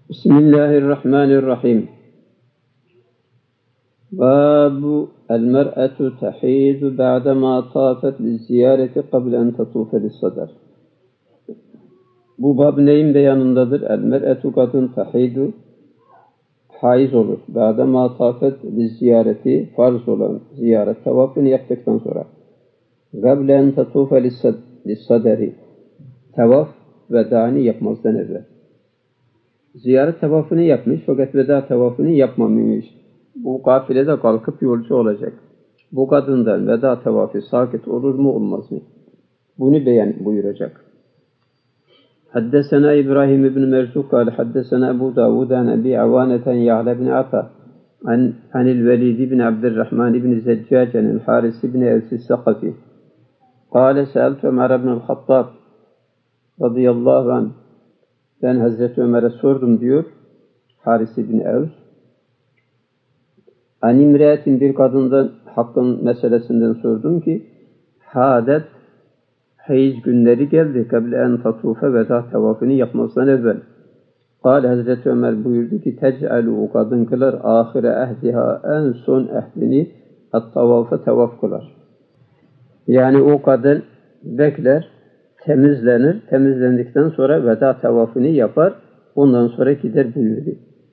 Bismillahirrahmanirrahim. Babu el-mer'atu tahidu ba'dema tafet lizziyareti qabla en tatufe lissadar. Bu bab neyin beyanındadır? El-mer'atu kadın tahidu haiz olur. Ba'dema tafet lizziyareti farz olan ziyaret tavafını yaptıktan sonra. Qabla en tatufe lissadari. Tavaf veda'ını yapmazdan evvel. Ziyaret tavafını yapmış fakat veda tavafını yapmamış. Bu kafilede kalkıp yolcu olacak. Bu kadından veda tavafı sakit olur mu olmaz mı? Bunu beyan buyuracak. Haddesena İbrahim ibn Merzuk kâle haddesena Ebu Davud an Ebi Avaneten Ya'la ibn Ata anil Velid ibn Abdurrahman ibn Zeccac anil Haris ibn Evsi Sakafi kâle seeltu Ömer ibn Hattab radıyallahu anh. Ben Hazreti Ömer'e sordum diyor Haris ibn Evs. Animre'tin bir kadından hakkın meselesinden sordum ki hadet hayız günleri geldi. Kable en tatufe veda tavafını yapmasından evvel. Kâle Hazreti Ömer buyurdu ki tec'alû o kadın kılar ahire ehdiha en son ehdini at-tavafa tavaf kılar. Yani o kadın bekler, temizlenir, temizlendikten sonra veda tavafını yapar, ondan sonra gider buyurdu.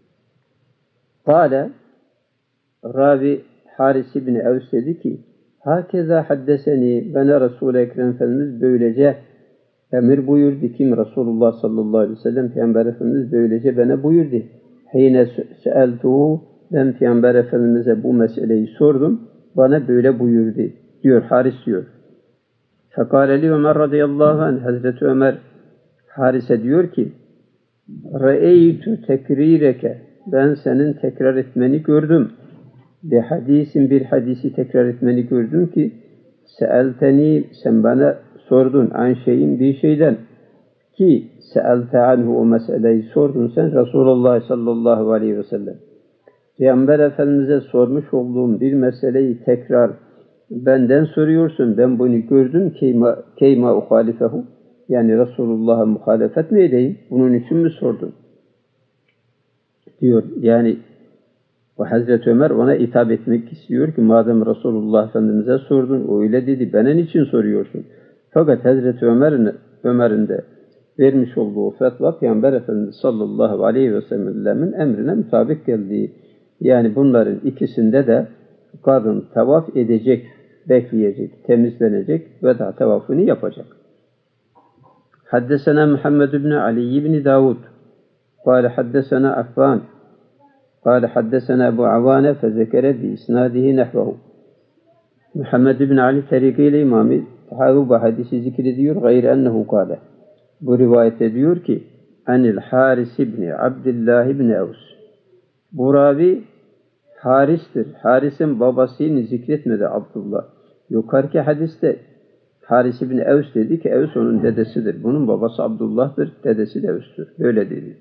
Kâle Ravi Haris ibn Evs dedi ki hakeza haddeseni bana Resul-i Ekrem Efendimiz böylece emir buyurdu. Kim? Resulullah sallallahu aleyhi ve sellem Peygamber Efendimiz böylece bana buyurdu. Hine seeltuhu ben Peygamber Efendimiz'e bu meseleyi sordum. Bana böyle buyurdu. Diyor Haris diyor. Fekâleli Ömer radıyallahu anh Hazreti Ömer Haris'e diyor ki Re'eytü tekrireke ben senin tekrar etmeni gördüm. Bir hadisi tekrar etmeni gördüm ki seelteni sen bana sordun an şeyin bir şeyden ki seelte anhu o meseleyi sordun sen Resulullah sallallahu aleyhi ve sellem. Peygamber Efendimiz'e sormuş olduğum bir meseleyi tekrar benden soruyorsun. Ben bunu gördüm keyma uhalifehu yani Resulullah'a muhalefet mi edeyim? Bunun için mi sordun? Diyor yani o Hazreti Ömer ona hitap etmek istiyor ki madem Resulullah Efendimiz'e sordun öyle dedi bana niçin soruyorsun? Fakat Hazreti Ömer'in de vermiş olduğu fetva Peygamber Efendimiz sallallahu aleyhi ve sellem'in emrine mutabık geldiği. Yani bunların ikisinde de kadın tavaf edecek, bekleyecek, temizlenecek veda tavafını yapacak. Haddesena Muhammed ibn Ali ibn Davud kâle haddesena Affan قال حدثنا أبو عوانة فذكر بإسناده نحوه. Muhammed ibn Ali tarikiyle imamı tahavu bu hadisi zikrediyor. Gayr ennehu kâle. Bu rivayette diyor ki Anil Haris ibn Abdullah ibn Evs. Bu ravi Haris'tir. Haris'in babasını zikretmedi Abdullah. Yukarıki hadiste Haris ibn Evs dedi ki Evs onun dedesidir. Bunun babası Abdullah'tır. Dedesi de Evs'tür. Böyle dedi.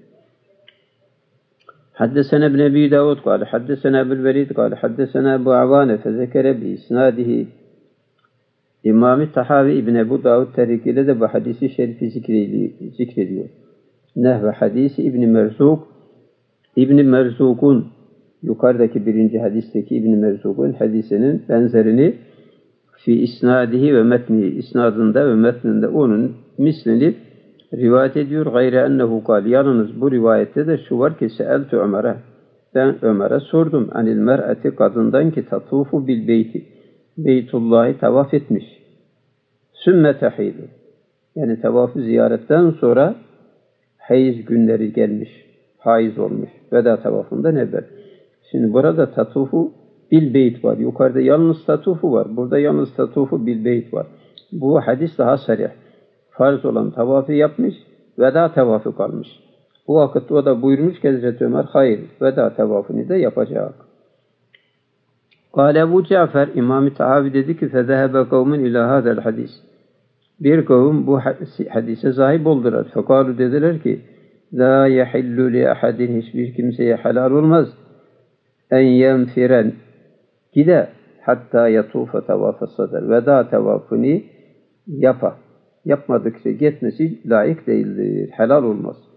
حدثنا ابن أبي داود قال حدثنا أبو الوليد قال حدثنا أبو عوانة فذكر بإسناده İmam-ı Tahavi İbn Ebu Davud tarikiyle de bu hadisi şerifi zikrediyor. Nehve hadisi İbn Merzuk'un yukarıdaki birinci hadisteki İbn Merzuk'un hadisinin benzerini fi isnadihi ve metnihi isnadında ve metninde onun mislini rivayet ediyor. Gayre ennehu kâl. Yalnız bu rivayette de şu var ki seeltü Ömer'e. Ben Ömer'e sordum. Anil mer'eti kadından ki tatufu bil beyti. Beytullah'ı tavaf etmiş. Sümme tehidu. Yani tavafı ziyaretten sonra hayız günleri gelmiş. Haiz olmuş. Veda tavafından evvel. Şimdi burada tatufu bil beyt var. Yukarıda yalnız tatufu var. Burada yalnız tatufu bil beyt var. Bu hadis daha sarih. Farz olan tavafı yapmış, veda tavafı kalmış. Bu vakit o da buyurmuş ki Hazreti Ömer, hayır, veda tavafını da yapacak. Kâle Ebu Cafer, İmam-ı Tahavi dedi ki, فَذَهَبَ قَوْمٌ اِلَى هَذَا الْحَدِيثِ. Bir kavim bu hadise sahip oldular. Fekalu dediler ki, لَا يَحِلُّ لِأَحَدٍ hiçbir kimseye helal olmaz. اَنْ يَنْفِرَنْ gide, hatta yatufa tavaf-ı sadr. Veda tavafını yapar. Yapmadıkça gitmesi layık değildir. Helal olmaz.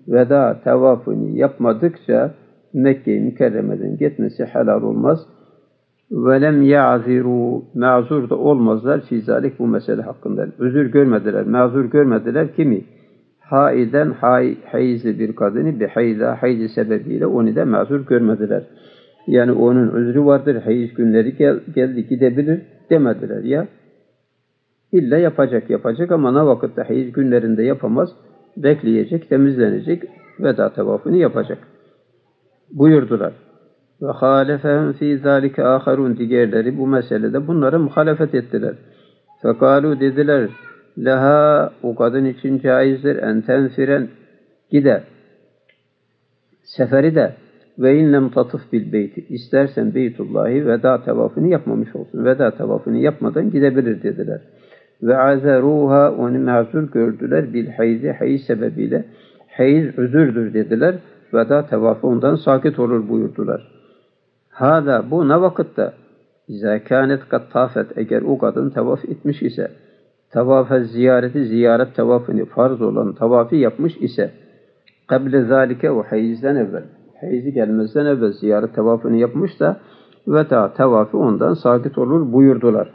veda tavafını yapmadıkça Mekke-i Mükerreme'den gitmesi helal olmaz. Velem ya'ziru, mazur da olmazlar fizalik bu mesele hakkında. Özür görmediler, mazur görmediler kimi? Haiden hayizli bir kadını bir hayzi sebebiyle onu da mazur görmediler. Yani onun özrü vardır, hayız günleri geldi gidebilir demediler ya. İlla yapacak ama ne vakitte hayız günlerinde yapamaz, bekleyecek, temizlenecek, veda tavafını yapacak. Buyurdular. Ve halefehum fî zâlike âharûn, diğerleri bu meselede bunlara muhalefet ettiler. Fekâlû, dediler, leha, o kadın için caizdir, en tenfiren, gider. Seferi de ve inlem tatıf bil beyti, istersen Beytullah'ı veda tavafını yapmamış olsun. Veda tavafını yapmadan gidebilir dediler. Ve azeruha, onu mazur gördüler bil hayzi, hayız sebebiyle. Hayız özürdür dediler. Veda tavafı ondan sakit olur buyurdular. Hâdâ, bu ne vakitte? İzâ kânet kat tafet, eğer o kadın tavaf etmiş ise, tavaf-ı ziyareti, ziyaret tavafını farz olan tavafı yapmış ise, kable zâlike, o hayizden evvel, hayizi gelmezden evvel ziyaret tavafını yapmış da, veda tavafı ondan sakit olur buyurdular.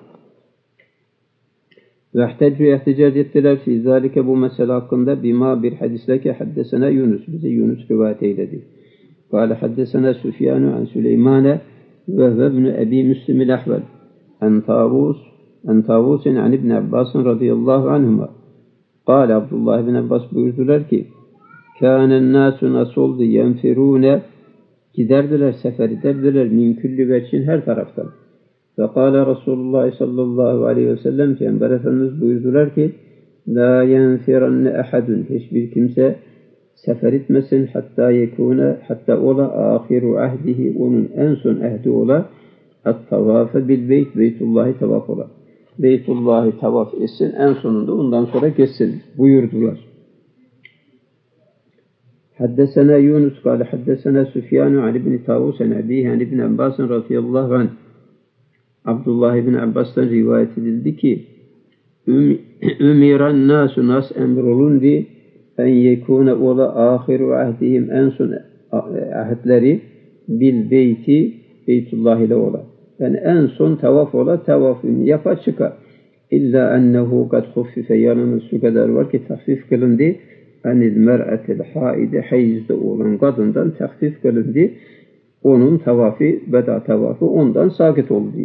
Ve ihticac ettiler fi zâlike, bu mesele hakkında bima bir hadisle ki haddesena Yunus, bize Yunus rivayet eyledi. قال حدثنا سفيان عن سليمان وهو ابن أبي مسلم الأحول عن طاووس عن ابن عباس رضي الله عنهما قال عبد الله بن Abbas buyurdular ki كان الناس nasıldı yenfirune, giderdiler, sefer ederdiler min külli veçin, her taraftan. Ve kâle Resulullah sallallahu aleyhi ve sellem, Peygamber Efendimiz buyurdular ki la yenfirenne ehadun, hiçbir kimse sefer etmesin hatta ola ahiru ahdihi, onun en son ehdi ola at-tavafe bil beyt, Beytullah'ı tavaf ola. Beytullah'ı tavaf etsin, en sonunda ondan sonra geçsin buyurdular. Haddesena Yunus kâle haddesena Süfyanu an ibn Tavus an abihi an ibn Abbas radıyallahu anh. Abdullah ibn Abbas'tan rivayet edildi ki ümiran nasu, nas emrolundu en yekûne ola ahiru ahdihim, en son ahdleri bil beyti, Beytullah ile ola. Yani en son tavaf ola, tavafını yapa çıkar. İlla ennehu kad huffife, yanının şu kadar var ki tahfif kılındı. Anil mer'atil haide, hayizde olan kadından tahfif kılındı. Onun tavafı, veda tavafı ondan sakit oldu.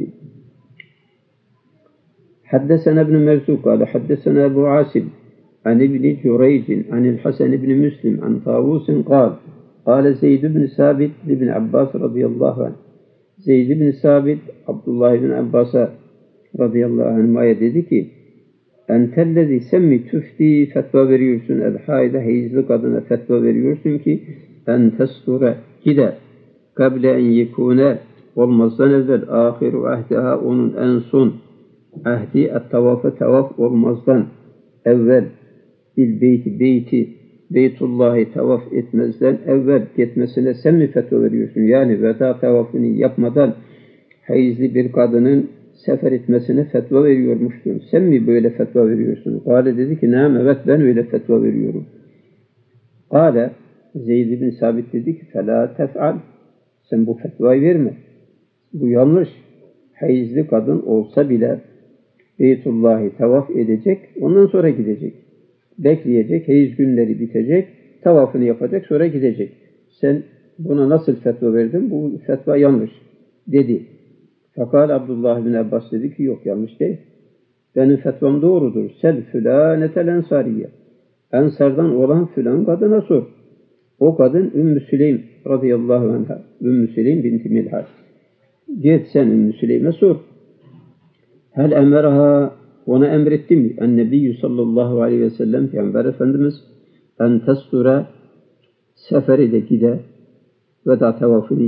Haddesena ibn Merzuk kâle haddesena Ebu Asim عن ابن جريج عن الحسن بن مسلم عن طاووس قال زيد بن ثابت لابن عباس رضي الله عنه. Zeyd bin Sabit Abdullah bin Abbas'a radıyallahu anh'a dedi ki entellezi semmi tüfti, fetva veriyorsun el-haide, hayızlı kadına fetva veriyorsun ki en testure, gider kable en yekune, olmazdan evvel ahiru ahdiha, onun en son ahdi et-tavafı, tavaf olmazdan evvel bil beyti, Beytullah'ı tavaf etmezden evvel gitmesine sen mi fetva veriyorsun? Yani veda tavafını yapmadan hayızlı bir kadının sefer etmesine fetva veriyormuştun. Sen mi böyle fetva veriyorsun? Kâle, dedi ki naam, evet ben öyle fetva veriyorum. Kâle, Zeyd bin Sabit dedi ki felâ tef'al, sen bu fetvayı verme. Bu yanlış. Hayızlı kadın olsa bile Beytullah'ı tavaf edecek, ondan sonra gidecek. Bekleyecek, hayız günleri bitecek, tavafını yapacak, sonra gidecek. Sen buna nasıl fetva verdin? Bu fetva yanlış dedi. Fakat Abdullah bin Abbas dedi ki yok, yanlış değil. Benim fetvam doğrudur. Sel fülanetel ensariye. Ensardan olan filan kadına sor. O kadın Ümmü Süleym radıyallahu anha. Ümmü Süleym binti Milhas. Git sen Ümmü Süleym'e sor. Hel emeraha, ona emretti mi? En-Nebiyyü sallallahu aleyhi ve sellem, Peygamber Efendimiz en testura, seferi de gider, veda tavafını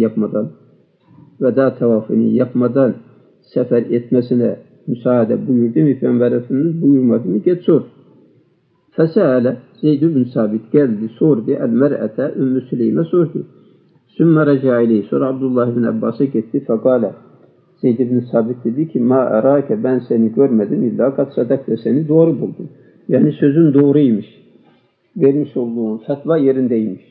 yapmadan sefer etmesine müsaade buyurdu mu Peygamber Efendimiz? Buyurmadı mı? Git sor. Fesâle, Zeyd bin Sabit geldi, sordu. El-mer'ete, Ümmü Süleym'e sordu. Sümme recâ, sonra Abdullah bin Abbas'a gitti. Fekâle, Zeyd bin Sabit dedi ki ma erâke, ben seni görmedim illa kat sadakte, seni doğru buldum. Yani sözün doğruymuş. vermiş olduğun fetva yerindeymiş.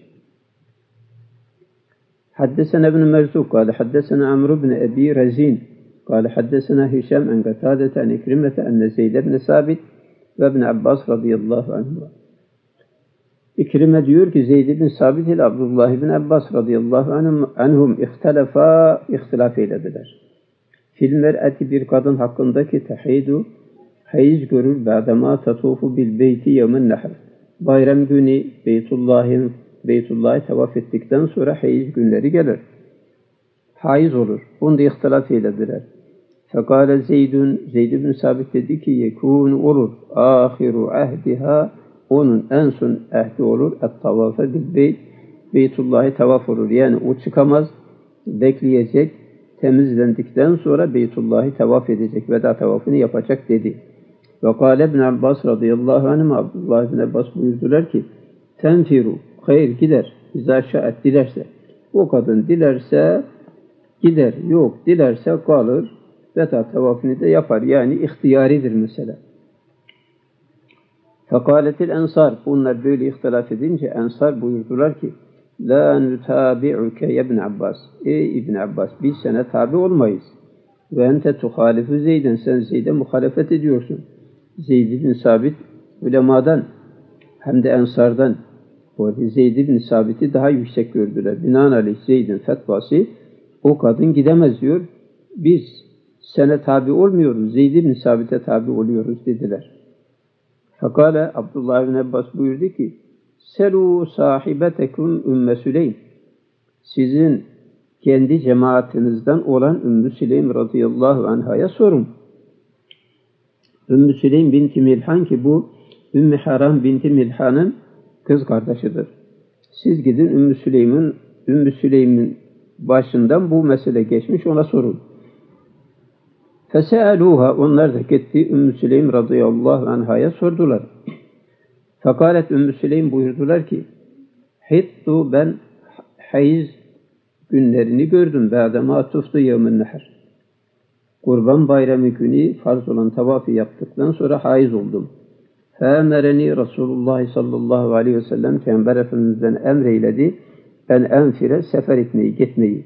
Haddesena ibn Merzuk kâle haddesena Amr ibn Ebi Rezin kâle haddesena Hişam en Katâdete en İkrimete enne Zeyd ibn Sabit ve ibn Abbas radıyallahu anhu. İkrime diyor ki Zeyd ibn Sabit ile Abdullah ibn Abbas radıyallahu anhum ihtilaf eylediler. Fil mer'ati bir kadın hakkındaki tehidu hayız görür ba'dema tatufu bil beyti yevmen nehr. Bayram günü Beytullah'ı tavaf ettikten sonra hayız günleri gelir. Haiz olur. Bunda ihtilaf eylediler. Fekale Zeyd ibn Sabit dedi ki yekûn olur. Ahiru ahdiha onun en son ehdi olur. Et-tavafe bil beyt. Beytullah'ı tavaf olur. Yani o çıkamaz. Bekleyecek. Temizlendikten sonra Beytullah'ı tavaf edecek. Veda tavafını yapacak dedi. Ve kâle ibn Abbas radıyallahu anh Abdullah ibn Abbas buyurdular ki tenfiru hayır gider. İzâ şa'et dilerse. O kadın dilerse gider. Yok dilerse kalır. Veda tavafını da yapar. Yani ihtiyaridir mesela. Fekâletil ensar. Bunlar böyle ihtilaf edince ensar buyurdular ki la nutabi'uke ya ibn Abbas. Ey İbn Abbas biz sana tabi olmayız. Ve ente tuhalifu Zeyd'en. Sen Zeyd'e muhalefet ediyorsun. Zeyd bin Sabit ulemadan hem de ensardan. O Zeyd bin Sabit'i daha yüksek gördüler. Binaenaleyh Zeyd'in fetvası o kadın gidemez diyor. Biz sana tabi olmuyoruz. Zeyd bin Sabit'e tabi oluyoruz dediler. Fakale Abdullah bin Abbas buyurdu ki Selu sahibetekum Ümmü Süleym. Sizin kendi cemaatinizden olan Ümmü Süleym radıyallahu anh'a sorun. Ümmü Süleym binti Milhan ki bu Ümmü Haram binti Milhan'ın kız kardeşidir. Siz gidin Ümmü Süleym'in başından bu mesele geçmiş ona sorun. Fese'aluha onlar da gitti Ümmü Süleym radıyallahu anh'a sordular. Fekalet Ümmü Süleym buyurdular ki hittu ben hayız günlerini gördüm. Ba'dema tuftu yevmen nehr. Kurban bayramı günü farz olan tavafı yaptıktan sonra haiz oldum. Fe'emereni Resulullah sallallahu aleyhi ve sellem Peygamber Efendimiz'den emreyledi. En enfire sefer etmeyi, gitmeyi.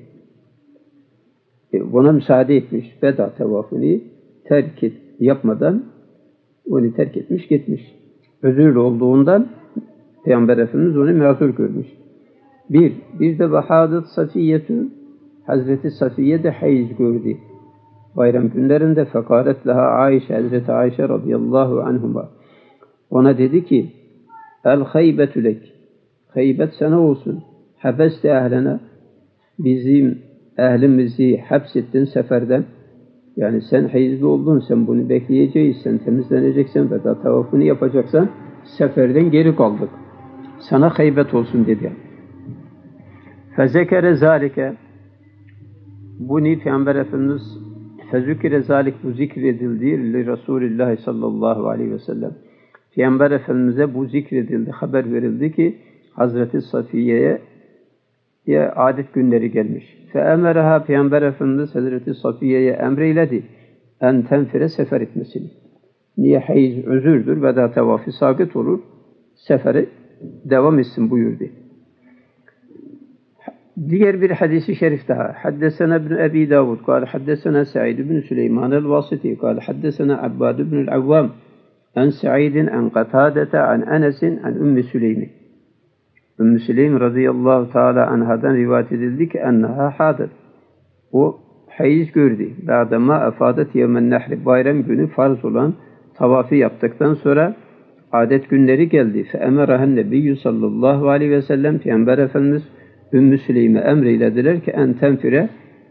Buna müsaade etmiş. Veda tavafını yapmadan onu terk etmiş, gitmiş. Özürlü olduğundan Peygamber Efendimiz onu mazur görmüş. Bir de vahadet Safiyyetü Hazreti Safiye de hayız gördü. Bayram günlerinde fekaret laha Ayşe, Hazreti Ayşe radıyallahu anhuma. Ona dedi ki el haybetü lek. Haybet sana olsun. Habeste ehlena. Bizim ehlimizi hapsettin seferden. Yani sen hayızlı oldun, sen bunu bekleyeceğiz, sen temizleneceksen ve da tavafını yapacaksan seferden geri kaldık. Sana haybet olsun dedi. Fezekere zalike. Bunu Peygamber Efendimiz fezükire zalik bu zikredildi li Resulullah sallallahu aleyhi ve sellem. Peygamber Efendimiz'e bu zikredildi, haber verildi ki Hazreti Safiye'ye adet günleri gelmiş. Fe'emeraha Peygamber Efendimiz Hazreti Safiye'ye emreyledi en tenfire sefer etmesini. Niye hayız özürdür ve da tevafı sakıt olur. Sefere devam etsin buyurdu. Diğer bir hadisi şerif daha. Haddesena ibn Ebi Davud kâle haddesena Sa'id ibn Süleyman el-Vasiti kâle haddesena Abbad ibn el-Avvam en Sa'idin en Katâdete en Enes'in en Ümmü Süleymi. Ümmü Süleym radıyallahu teala anhadan rivayet edildi ki enneha hadet. O hayız gördü. Ba'dema afadet yevmen nehri bayram günü farz olan tavafı yaptıktan sonra adet günleri geldi. Fe'emerahen nebiyyü sallallahu aleyhi ve sellem Peygamber Efendimiz Ümmü Süleym'e emreylediler ki en tenfire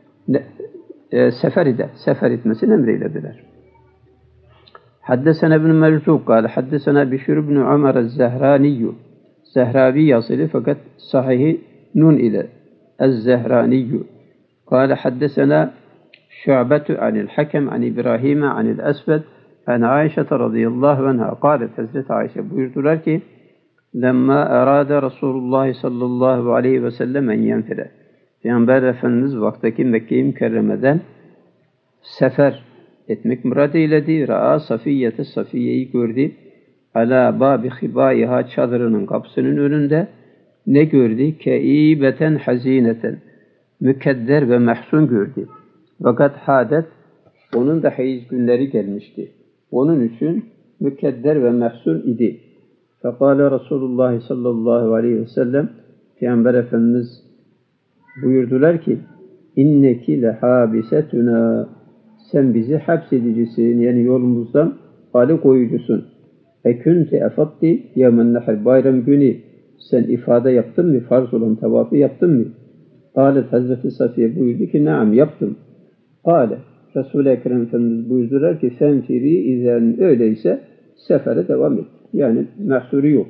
sefer etmesini emreylediler. Haddesena ibn Merzuk kâle haddesena Bişir ibn Ömer el-Zehraniyyü. Zehravi yazılı fakat sahihi nun ile el-Zehraniyyü. Kâle haddesena Şu'betu anil Hakem an İbrahim'e anil Esved an Ayşe radıyallahu anha. Kâlet Hazreti Ayşe buyurdular ki lemma erade Resulullah sallallahu aleyhi ve sellem en yenfire. Peygamber Efendimiz vaktaki Mekke-i Mükerreme'den sefer etmek murad eyledi. Ra'a Safiye'yi gördü. ala babi hibaiha çadırının kapısının önünde ne gördü? Keibeten hazineten. Mükedder ve mahzun gördü. Fakat hadet onun da hayiz günleri gelmişti. Onun için mükedder ve mahzun idi. Fekale Resulullah sallallahu aleyhi ve sellem Peygamber Efendimiz buyurdular ki inneki lehabisetuna sen bizi hapsedicisin yani yolumuzdan alıkoyucusun. Ekünte efatti yemen nehr bayram günü sen ifade yaptın mı? Farz olan tavafı yaptın mı? Kâlet Hazreti Safiye buyurdu ki naam yaptım. Kâle Resul-i Ekrem Efendimiz buyurdular ki femfiri izen öyleyse sefere devam et. Yani mahsuru yok.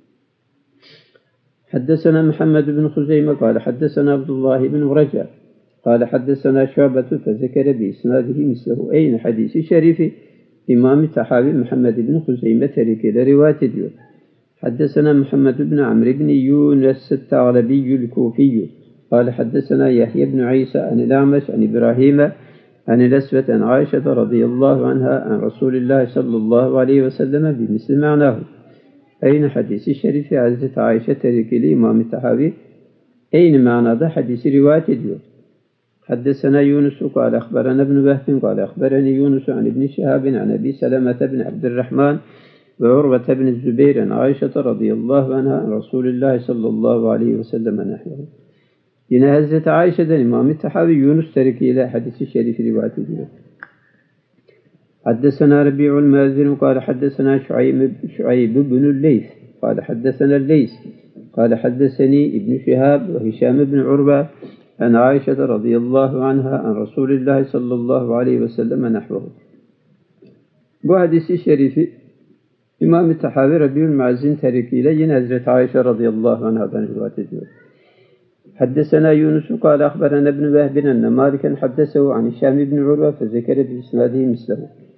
حدثنا محمد بن خزيمة قال حدثنا عبد الله بن رجاء قال حدثنا شعبة فذكر بإسناده مثله أين حديث شريف إمام تحاوي محمد بن خزيمة تركه رواية ediyor. حدثنا محمد بن عمرو بن يونس الثعلبي الكوفي قال حدثنا يحيى بن عيسى عن الأعمش عن إبراهيم عن الأسود عن عائشة رضي الله عنها عن رسول الله صلى الله عليه وسلم بمثل معناه. Aynı hadisi şerifi Hazreti Ayşe terikili İmam-ı Tahavi aynı manada hadisi rivayet ediyor. Haddesena Yunus kâle akhbarana ibn Vehb kâle akhbarani Yunus an ibn Şihab an Ebi Seleme ibn Abdurrahman ve Urve ibn Zübeyr an Ayşe radıyallahu anha an Resulullah sallallahu aleyhi ve sellem nahvehu. Yine Hazreti Ayşe'den İmam-ı Tahavi Yunus terikiyle hadisi şerifi rivayet ediyor. حدثنا ربيع المازن قال حدثنا شعيب بن الليث قال حدثنا الليث قال حدثني ابن شهاب وهشام بن عروة عن عائشة رضي الله عنها عن رسول الله صلى الله عليه وسلم نحوه. Bu hadisi şerifi İmam-ı Tahavi Rabi'ül Mazin terikiyle yine Hazreti Ayşe radıyallahu anhadan rivayet ediyor. حدثنا يونس قال أخبرنا ابن وهب أن مالكا حدثه عن هشام بن عروة فذكر بإسناده مثله.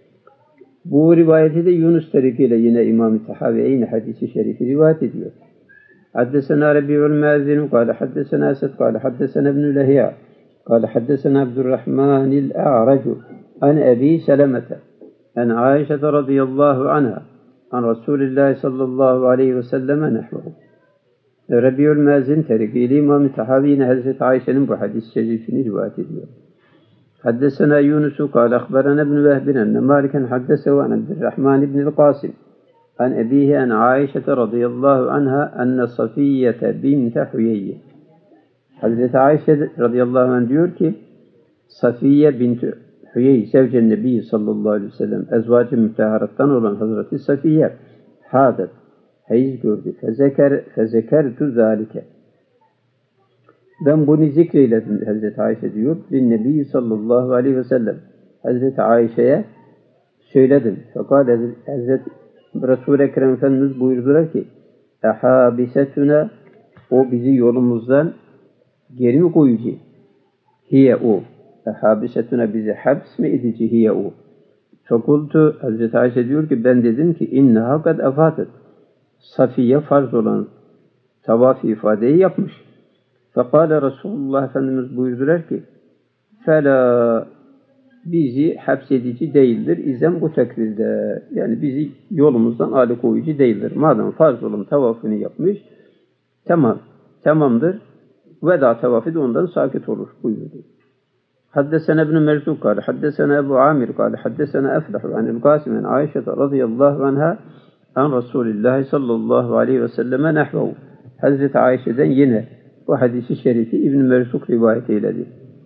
Bu rivayeti de Yunus tarikiyle yine İmam-ı Tahavi aynı hadisi şerifi rivayet ediyor. Haddesena Rabi'ul Mazin قال حدثنا أسد قال حدثنا ابن لهيعة قال حدثنا عبد الرحمن الأعرج عن أبي سلمة عن عائشة رضي الله عنها عن رسول الله صلى الله عليه وسلم نحوه. Rabi'ul Mazin tarikiyle İmam-ı Tahavi yine Hazreti Ayşe'nin bu hadis-i şerifini rivayet ediyor. حدثنا يونس قال أخبرنا ابن وهب أن مالكا حدثه عن عبد الرحمن بن القاسم عن أبيه عن عائشة رضي الله عنها أن صفية بنت حيي. Hazreti Ayşe radıyallahu anh diyor ki Safiye bint Hüyey sevcen Nebi sallallahu aleyhi ve sellem ezvacı müteharattan olan Hazreti Safiye hadet hayiz gördü. Fezekertu zalike. Ben bunu zikreyledim Hazreti Ayşe diyor. Nebi sallallahu aleyhi ve sellem Hazreti Ayşe'ye söyledim. Fakat Hazreti Resul-i Ekrem Efendimiz buyurdular ki ehabisetuna o bizi yolumuzdan geri mi koyucu? Hiye o. Ehabisetuna bizi haps mi edici? Hiye o. Fakultu Hazreti Ayşe diyor ki ben dedim ki inneha kad efatet. Safiye farz olan tavaf-ı ifadeyi yapmış. Fekale Resulullah Efendimiz buyurdular ki fela bizi hapsedici değildir. İzem bu tekvirde. Yani bizi yolumuzdan alıkoyucu değildir. Madem farz olan tavafını yapmış tamamdır. Veda tavafı da ondan sakit olur buyurdu. Haddesena ibn Merzuk kâle haddesena Ebu Amir kâle haddesena Eflahu anil Qasim an Ayşe radıyallahu anha an Resulullah sallallahu aleyhi ve selleme nehvehu. Hazreti Ayşe'den yine bu hadisi şerifi İbn Merzuk rivayet eyledi.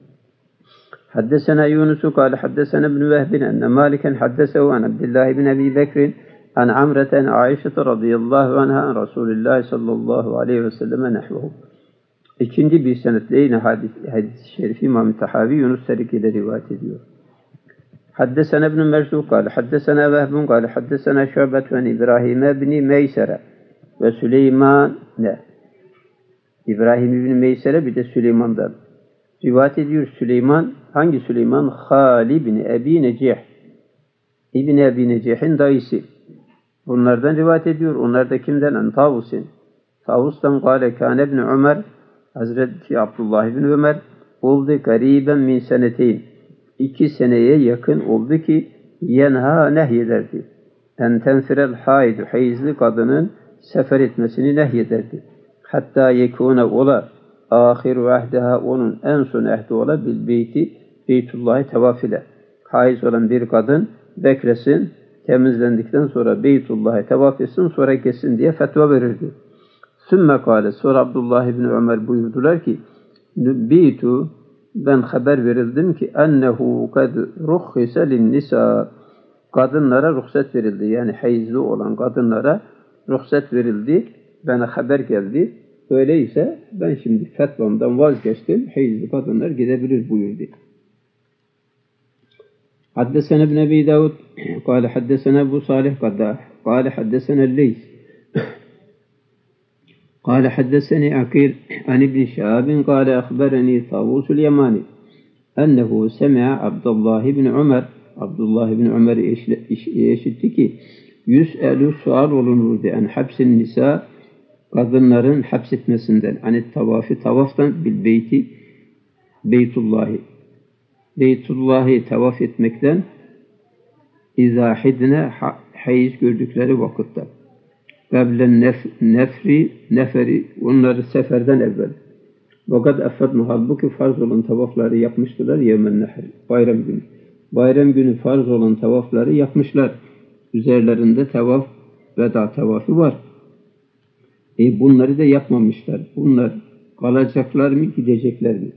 Haddesena Yunus kâle haddesena ibn Vehb enne Maliken haddesehu an Abdullah ibn Ebi Bekr an Amreten Ayşe radıyallahu anha an Resulullah sallallahu aleyhi ve selleme nehvehu. İkinci bir senetle yine hadis-i şerifi İmam-ı Tahavi Yunus tarikiyle rivayet ediyor. Haddesena ibn Merzuk kâle haddesena Vehbun kâle haddesena Şu'bet ve İbrahim ibn Meysere ve Süleyman İbrahim ibn Meysere bir de Süleyman'dan rivayet ediyor. Süleyman hangi Süleyman? Hali ibn Ebi Necih. İbn Ebi Necih'in dayısı. Bunlardan rivayet ediyor. Onlar da kimden? Tavus'in. Tavus'tan kâle kâne ibn Ömer Hazreti Abdullah ibn Ömer oldu gariben min seneteyn. 2 seneye yakın oldu ki yenha nehyederdi. en tenfirel haidu hayızlı kadının sefer etmesini nehyederdi. Hatta yekûne ola ahiru ahdeha onun en son ehdi ola bil beyti Beytullah'ı tavaf ile. Haiz olan bir kadın beklesin, temizlendikten sonra Beytullah'ı tavaf etsin, sonra geçsin diye fetva verirdi. Sümme kâle, sonra Abdullah ibn Ömer buyurdular ki, Nübbitu, ben haber verildim ki, ennehu kad ruhhise linnisa, kadınlara ruhsat verildi. Yani hayızlı olan kadınlara ruhsat verildi. Bana haber geldi. Öyleyse ben şimdi fetvamdan vazgeçtim. Hayızlı kadınlar gidebilir buyurdu. Haddesena ibn Ebi Davud قال حدثنا أبو صالح قداح قال حدثنا الليث قال حدثني عقيل عن ابن شهاب قال أخبرني طاووس اليماني أنه سمع عبد الله بن عمر işitti ki yüs'elu sual olunurdu en hapsin nisa kadınların hapsetmesinden hani tavaftan bil beyti Beytullah'ı tavaf etmekten izahidine hayız gördükleri vakitte. Gablen neferi onları seferden evvel. Fakat affetme halbuki farz olan tavafları yapmıştılar yevmen nehr bayram günü. Bayram günü farz olan tavafları yapmışlar. Üzerlerinde tavaf veda tavafı var. Bunları da yapmamışlar. Bunlar kalacaklar mı gidecekler mi?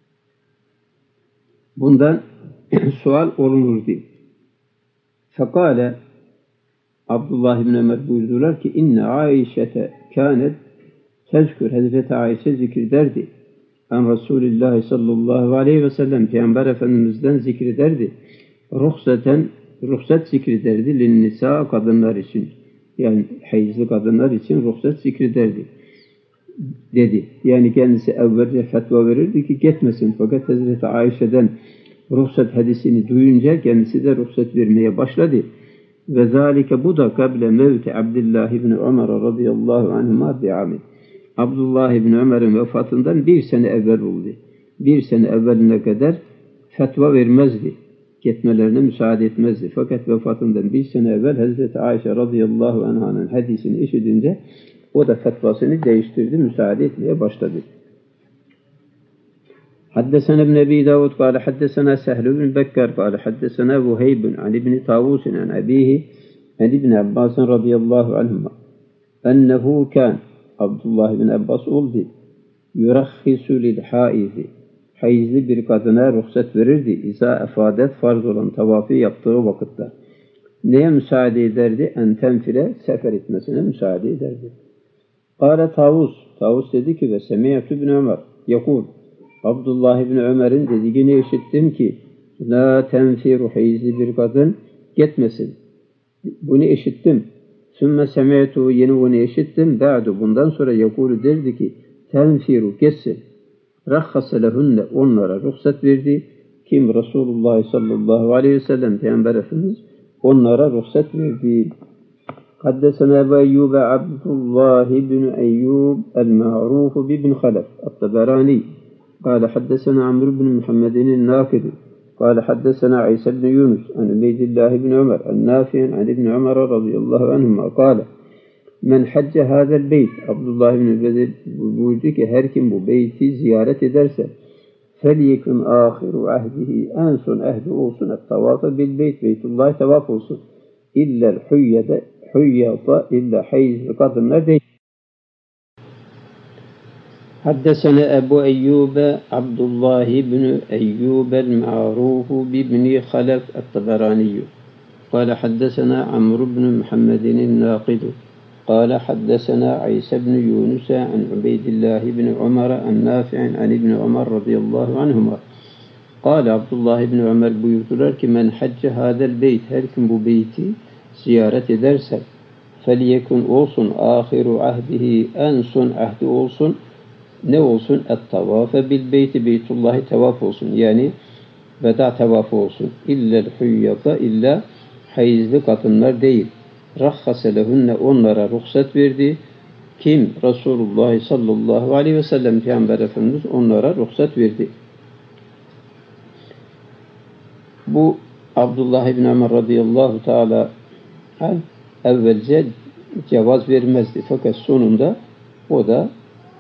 Bundan sual olunurdu. Fekale Abdullah ibn Ömer buyurdular ki inne Aişete kânet tezkür Hazreti Ayşe zikrederdi. En Resulullah sallallahu aleyhi ve sellem Peygamber Efendimiz'den zikrederdi. Ruhsat zikrederdi linnisa kadınlar için. Yani hayızlı kadınlar için ruhsat zikrederdi. Dedi. Yani kendisi evvelce fetva verirdi ki gitmesin. Fakat Hazreti Ayşe'den ruhsat hadisini duyunca kendisi de ruhsat vermeye başladı. Ve zalike bu da kable mevti Abdullah ibn Ömer radıyallahu anhuma bi'amin. Abdullah ibn Ömer'in vefatından bir sene evvel oldu. Bir sene evveline kadar fetva vermezdi. Gitmelerine müsaade etmezdi. Fakat vefatından bir sene evvel Hazreti Ayşe radıyallahu anh'ın hadisini işitince o da fetvasını değiştirdi, müsaade etmeye başladı. حدثنا ابن أبي داود قال حدثنا سهل بن بكر قال حدثنا وهيب عن ابن طاووس عن أبيه عن ابن عباس رضي الله عنهما أنه كان عبد الله بن Abbas oldu. Yurahhisu lil haizi. Hayızlı bir kadına ruhsat verirdi. İza efadet farz olan tavafı yaptığı vakitte. Neye müsaade ederdi? En tenfile sefer etmesine müsaade ederdi. Kâle Tavus dedi ki ve semiyetü ibn Ömer yakul. Abdullah ibn Ömer'in dediğini işittim ki la tenfiru hayızlı bir kadın gitmesin. Bunu işittim. Sümme semiyetu yeni bunu işittim. Ba'du bundan sonra yakulu derdi ki tenfiru gitsin. Rahhase lehunne onlara ruhsat verdi. Kim? Resulullah sallallahu aleyhi ve sellem Peygamber Efendimiz onlara ruhsat verdi. Haddesena Ebu Eyyub Abdullah ibn Eyyub el-Ma'ruf ibn Halef el-Taberani قال حدثنا عمرو بن محمد الناقد قال حدثنا عيسى بن يونس عن عبيد الله بن عمر النافع عن ابن عمر رضي الله عنهما قال من حج هذا البيت Abdullah ibn Bedel buyurdu ki her kim bu beyti ziyaret ederse فَلْيَكُنْ آخِرُ عَهْدِهِ en son ehdi olsun et-tavafı bil beyt Beytullah tavaf olsun illa hüyyata illa hayızlı kadınlar değil. حدثنا أبو أيوب عبد الله بن أيوب المعروف بابن خلف الطبراني قال حدثنا عمرو بن محمد الناقد قال حدثنا عيسى بن يونس عن عبيد الله بن عمر النافع عن ابن عمر رضي الله عنهما قال عبد الله بن عمر buyurdular ki men hacce hadel beyt her kim bu beyti ziyaret ederse felyekun olsun ahiru ahdihi en son ahdi olsun ne olsun? Et-tavafe bil beyti Beytullah'ı tavaf olsun. Yani veda tavafı olsun. İllel hüyyata illa hayızlı kadınlar değil. Rahhase lehunne onlara ruhsat verdi. Kim? Resulullah sallallahu aleyhi ve sellem Peygamber Efendimiz onlara ruhsat verdi. Bu Abdullah ibn Ömer radıyallahu teala hal evvelce cevaz vermezdi. Fakat sonunda o da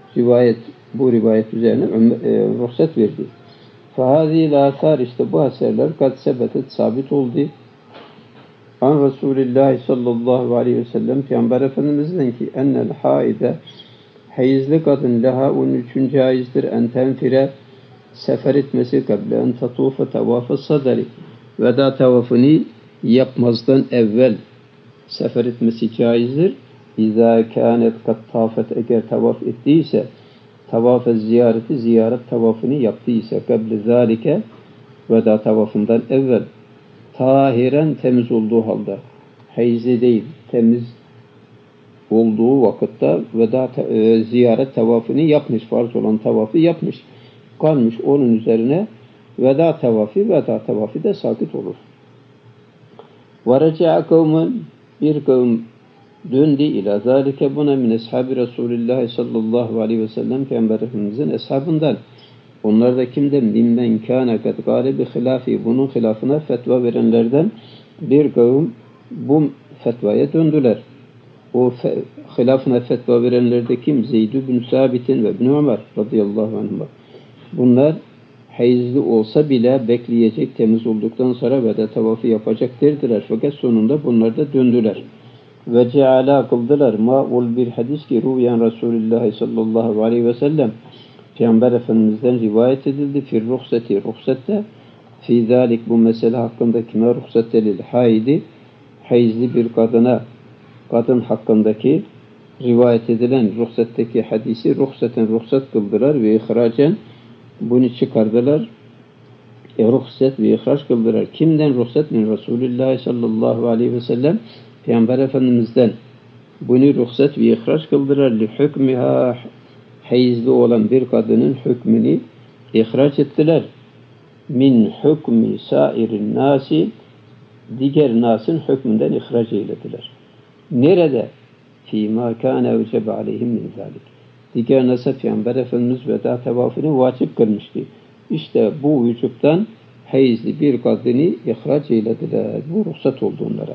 bu rivayet üzerine ruhsat verdi. فَهَذِي الْآثَارِ işte bu eserler kad sebetet sabit oldu. An Resulullah sallallahu aleyhi ve sellem Peygamber Efendimiz'den ki ennel haide hayızlı kadın leha onun için caizdir en tenfire sefer etmesi kable en tatufe tavafı sadari veda tavafını yapmazdan evvel sefer etmesi caizdir. İzâ kânet kad tafet eğer tavaf ettiyse tavaf-ı ziyaret tavafını yaptıysa kable zâlike veda tavafından evvel tahiren temiz olduğu halde hayızlı değil temiz olduğu vakitte veda ziyaret tavafını yapmış, farz olan tavafı yapmış. Kalmış onun üzerine veda tavafı da sakit olur. وَرَجَعَ قَوْمًا bir kavim döndü ila zâlike buna min ashabi Resulullah sallallahu aleyhi ve sellem Peygamber Efendimizin eshabından. Onlar da kimden? Mimmen kâne kad gâle bi hilâfi bunun hilafına fetva verenlerden bir kavim bu fetvaya döndüler. O hilafına fetva verenlerde kim? Zeyd bin Sabit'in ve İbn Ömer radıyallahu anhuma. Bunlar hayızlı olsa bile bekleyecek, temiz olduktan sonra veda tavafı yapacak derdiler. Fakat sonunda bunlar da döndüler. Ve ceala kıldılar ma'ul bir hadis ki ruviyen Resulullah sallallahu aleyhi ve sellem Peygamber Efendimiz'den rivayet edildi. Fir ruhsette fi zalik bu mesele hakkında kime ruhsat edildi? Hayızlı bir kadın hakkındaki rivayet edilen ruhsattaki hadisi ruhsat kıldılar ve ihracen bunu çıkardılar. Ruhsat ve ihraç kıldılar. Kimden ruhsat? Min Resulullah sallallahu aleyhi ve sellem Peygamber Efendimiz'den bunu ruhsat ve ihraç kıldılar. Li hükmiha hayızlı olan bir kadının hükmünü ihraç ettiler. Min hükmü sairin nasi diğer nasın hükmünden ihraç eylediler. Nerede? Fîmâ kâne vecebe aleyhim min zâlik. Diğer nasıl Peygamber Efendimiz veda tevafını vacip kılmıştı. İşte bu vücuttan hayızlı bir kadını ihraç eylediler. Bu ruhsat oldu onlara.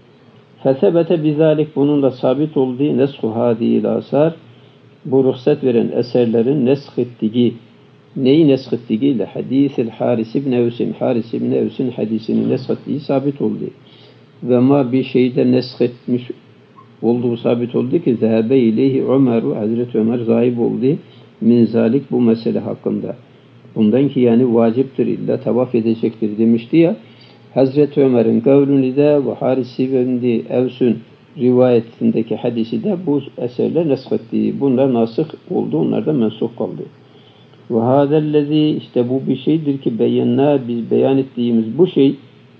Fesebete bizalik bununla sabit olduğu neshu hâdîl asar bu ruhsat veren eserlerin neshittiği neyi neshittiğiyle hadîsil Haris ibn Evs'in hadisini neshittiği sabit oldu. Ve ma bir şeyde neshitmiş olduğu sabit oldu ki zehebe ileyhi Ömer'u Hazreti Ömer zahib oldu min zalik bu mesele hakkında. Bundan ki yani vaciptir illa tavaf edecektir demişti ya. Hazreti Ömer'in kavlünü de ve Haris ibn Evs'ün rivayetindeki hadisi de bu eserler neshetti. Bunlar nasih oldu, onlar da mensuh kaldı. Ve hâzellezî işte bu bir şeydir ki biz beyan ettiğimiz bu şey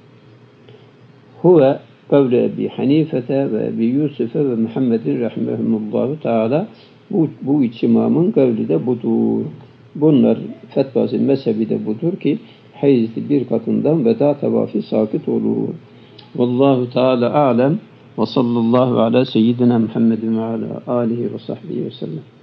huve kavle Ebi Hanifete ve Ebi Yusuf'e ve Muhammed'in rahimehumullahu teala bu üç imamın kavli de budur. Bunlar fetvası mezhebi de budur ki hayızlı bir kadından veda tavafı sakit olur. Vallahu teala alem ve sallallahu ala seyyidina Muhammedin ve ala alihi ve sahbihi ve sellem.